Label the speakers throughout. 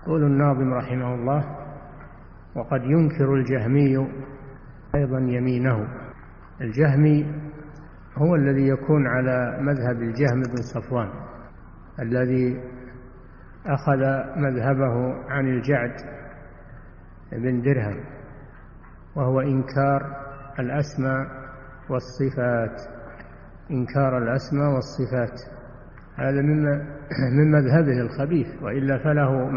Speaker 1: يقول الناظم رحمه الله: وقد ينكر الجهمي أيضا يمينه. الجهمي هو الذي يكون على مذهب الجهم بن صفوان، الذي أخذ مذهبه عن الجعد بن درهم، وهو إنكار الأسماء والصفات. إنكار الأسماء والصفات هذا من مذهبه الخبيث، وإلا فله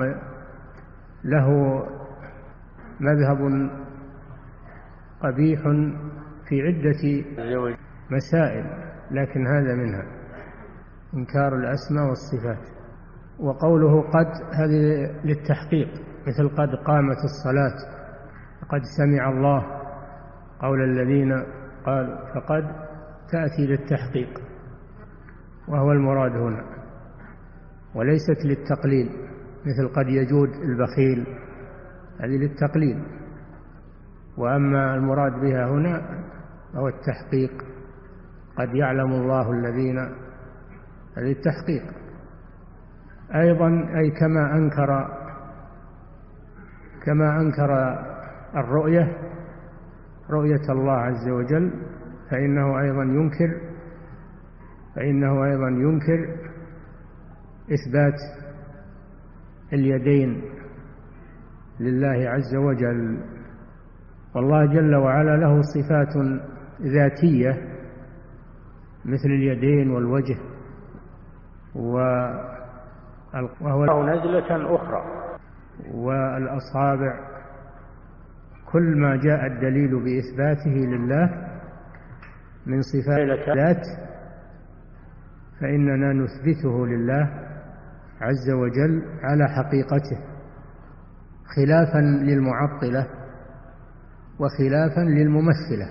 Speaker 1: مذهب قبيح في عدة مسائل، لكن هذا منها إنكار الأسماء والصفات. وقوله قد هذه للتحقيق، مثل قد قامت الصلاة، قد سمع الله قول الذين قالوا، فقد تأتي للتحقيق وهو المراد هنا، وليست للتقليل، مثل قد يجود البخيل، هذه للتقليل. وأما المراد بها هنا هو التحقيق، قد يعلم الله الذين، هذه التحقيق أيضا. أي كما أنكر الرؤية، رؤية الله عز وجل، فإنه أيضا ينكر إثبات اليدين لله عز وجل. والله جل وعلا له صفات ذاتية مثل اليدين والوجه، وهو نزلة أخرى، والأصابع. كل ما جاء الدليل بإثباته لله من صفات الذات فإننا نثبته لله عز وجل على حقيقته، خلافا للمعطلة وخلافا للممثلة.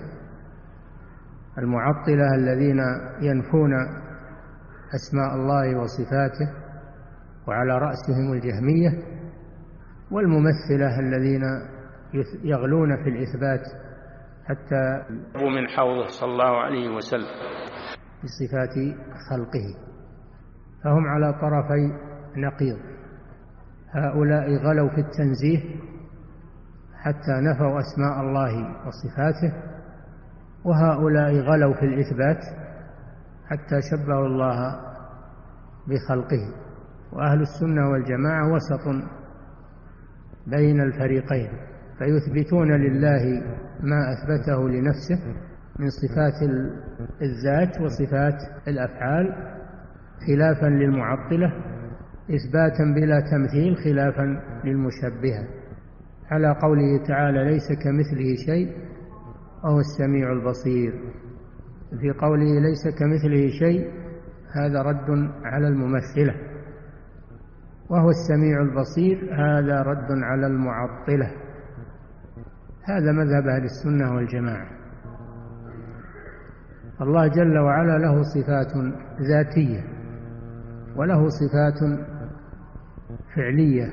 Speaker 1: المعطلة الذين ينفون أسماء الله وصفاته، وعلى رأسهم الجهمية، والممثلة الذين يغلون في الإثبات حتى من حوضه صلى الله عليه وسلم بصفات خلقه. فهم على طرفي نقيض، هؤلاء غلوا في التنزيه حتى نفوا أسماء الله وصفاته، وهؤلاء غلوا في الإثبات حتى شبهوا الله بخلقه. وأهل السنة والجماعة وسط بين الفريقين، فيثبتون لله ما أثبته لنفسه من صفات الذات وصفات الأفعال، خلافا للمعطلة، إثباتا بلا تمثيل، خلافا للمشبهة، على قوله تعالى: ليس كمثله شيء وهو السميع البصير. في قوله ليس كمثله شيء هذا رد على الممثلة، وهو السميع البصير هذا رد على المعطلة. هذا مذهب أهل السنة والجماعة. الله جل وعلا له صفات ذاتية، وله صفات فعلية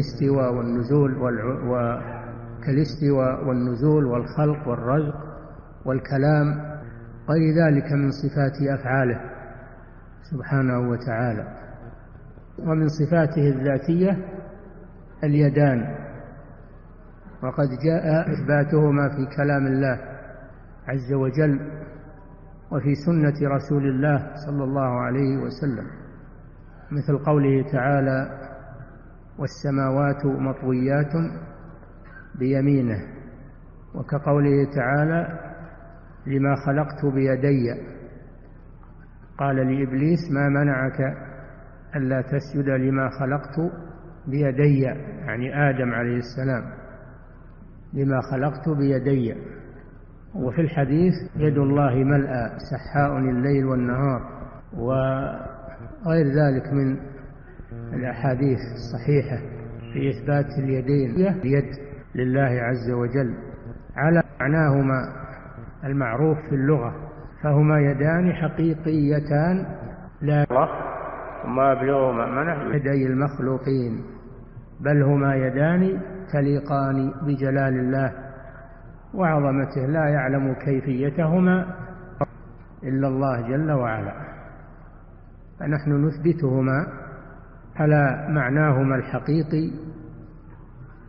Speaker 1: كالاستواء والنزول والخلق والرزق والكلام، غير ذلك من صفات أفعاله سبحانه وتعالى. ومن صفاته الذاتية اليدان، وقد جاء إثباتهما في كلام الله عز وجل وفي سنة رسول الله صلى الله عليه وسلم، مثل قوله تعالى: والسماوات مطويات بيمينه، وكقوله تعالى: لما خلقت بيدي، قال لإبليس: ما منعك ألا تسجد لما خلقت بيدي، يعني آدم عليه السلام، لما خلقت بيدي. وفي الحديث: يد الله ملأى سحاء الليل والنهار، وغير ذلك من الأحاديث الصحيحة في إثبات اليدين، اليد لله عز وجل على معناهما المعروف في اللغة، فهما يدان حقيقيتان لا وما أبلغهما من يدي المخلوقين، بل هما يدان تليقان بجلال الله وعظمته، لا يعلم كيفيتهما إلا الله جل وعلا. فنحن نثبتهما على معناهما الحقيقي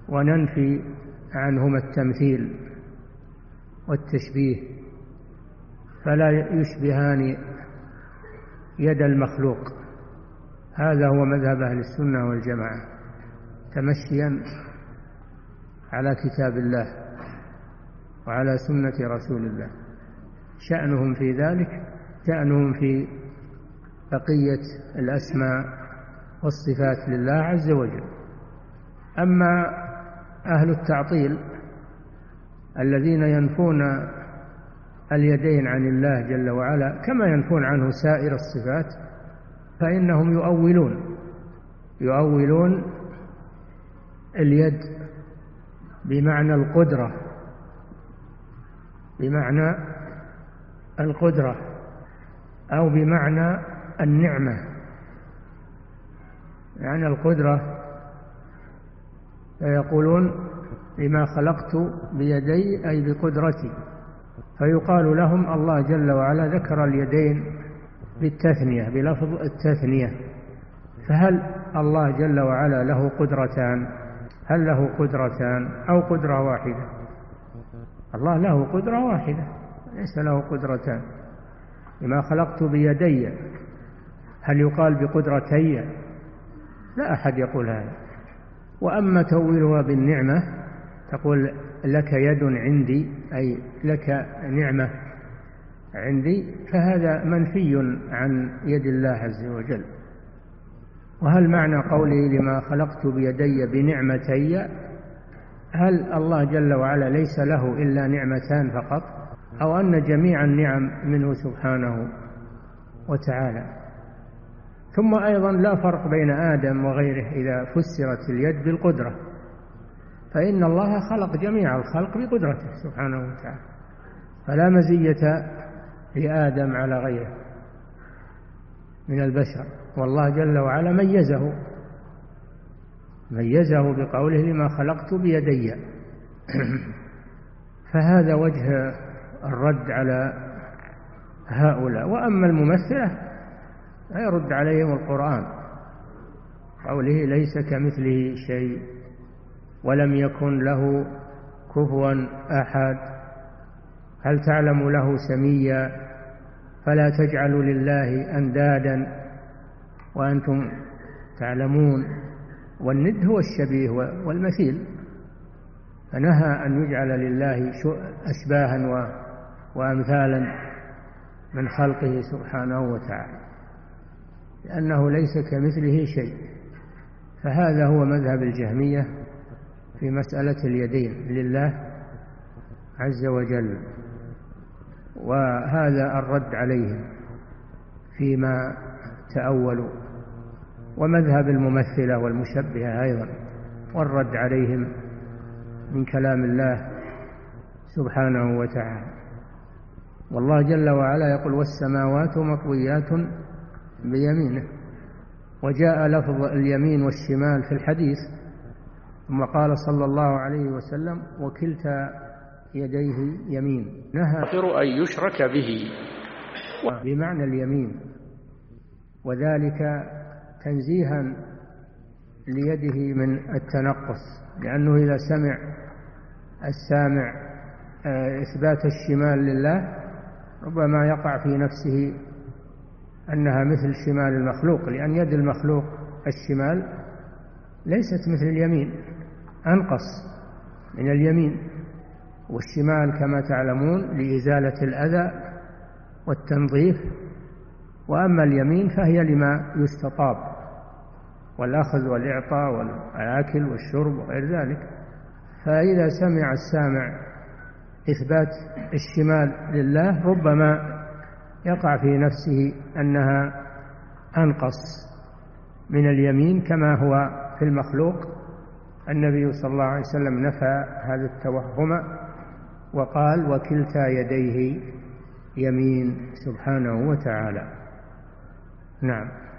Speaker 1: وننفي عنهما التمثيل والتشبيه، فلا يشبهان يد المخلوق. هذا هو مذهب أهل السنة والجماعة، تمشيا على كتاب الله وعلى سنة رسول الله. شأنهم في ذلك شأنهم في بقية الأسماء والصفات لله عز وجل. أما أهل التعطيل الذين ينفون اليدين عن الله جل وعلا كما ينفون عنه سائر الصفات، فإنهم يؤولون اليد بمعنى القدرة أو بمعنى النعمة. يعني القدرة فيقولون لما خلقت بيدي أي بقدرتي، فيقال لهم الله جل وعلا ذكر اليدين بالتثنية بلفظ التثنية، فهل الله جل وعلا له قدرتان؟ هل له قدرتان أو قدرة واحدة؟ الله له قدرة واحدة، ليس له قدرتان. لما خلقت بيدي، هل يقال بقدرتي؟ لا أحد يقول هذا. وأما تؤولها بالنعمة، تقول لك يد عندي أي لك نعمة عندي، فهذا منفي عن يد الله عز وجل. وهل معنى قوله لما خلقت بيدي بنعمتي، هل الله جل وعلا ليس له إلا نعمتان فقط، أو أن جميع النعم منه سبحانه وتعالى؟ ثم أيضا لا فرق بين آدم وغيره إذا فسرت اليد بالقدرة، فإن الله خلق جميع الخلق بقدرته سبحانه وتعالى، فلا مزية لآدم على غيره من البشر. والله جل وعلا ميزه بقوله لما خلقت بيدي. فهذا وجه الرد على هؤلاء. وأما الممثلة فيرد عليهم القرآن، قوله ليس كمثله شيء ولم يكن له كفوا أحد، هل تعلم له سميا، فلا تجعلوا لله أندادا وأنتم تعلمون. والند هو الشبيه والمثيل، فنهى أن يجعل لله أشباها وأمثالا من خلقه سبحانه وتعالى، لأنه ليس كمثله شيء. فهذا هو مذهب الجهمية في مسألة اليدين لله عز وجل، وهذا الرد عليهم فيما تأولوا. ومذهب الممثلة والمشبهة أيضا، والرد عليهم من كلام الله سبحانه وتعالى. والله جل وعلا يقول والسماوات مطويات بيمينه، وجاء لفظ اليمين والشمال في الحديث. ثم قال صلى الله عليه وسلم وكلتا يديه يمين، نهى أن يشرك به بمعنى اليمين، وذلك تنزيها ليده من التنقص، لأنه إذا سمع السامع إثبات الشمال لله ربما يقع في نفسه أنها مثل شمال المخلوق، لأن يد المخلوق الشمال ليست مثل اليمين، أنقص من اليمين. والشمال كما تعلمون لإزالة الأذى والتنظيف، وأما اليمين فهي لما يستطاب، والأخذ والإعطاء والأكل والشرب وغير ذلك. فإذا سمع السامع إثبات الشمال لله ربما يقع في نفسه أنها أنقص من اليمين كما هو في المخلوق. النبي صلى الله عليه وسلم نفى هذا التوهم وقال وكلتا يديه يمين سبحانه وتعالى. نعم.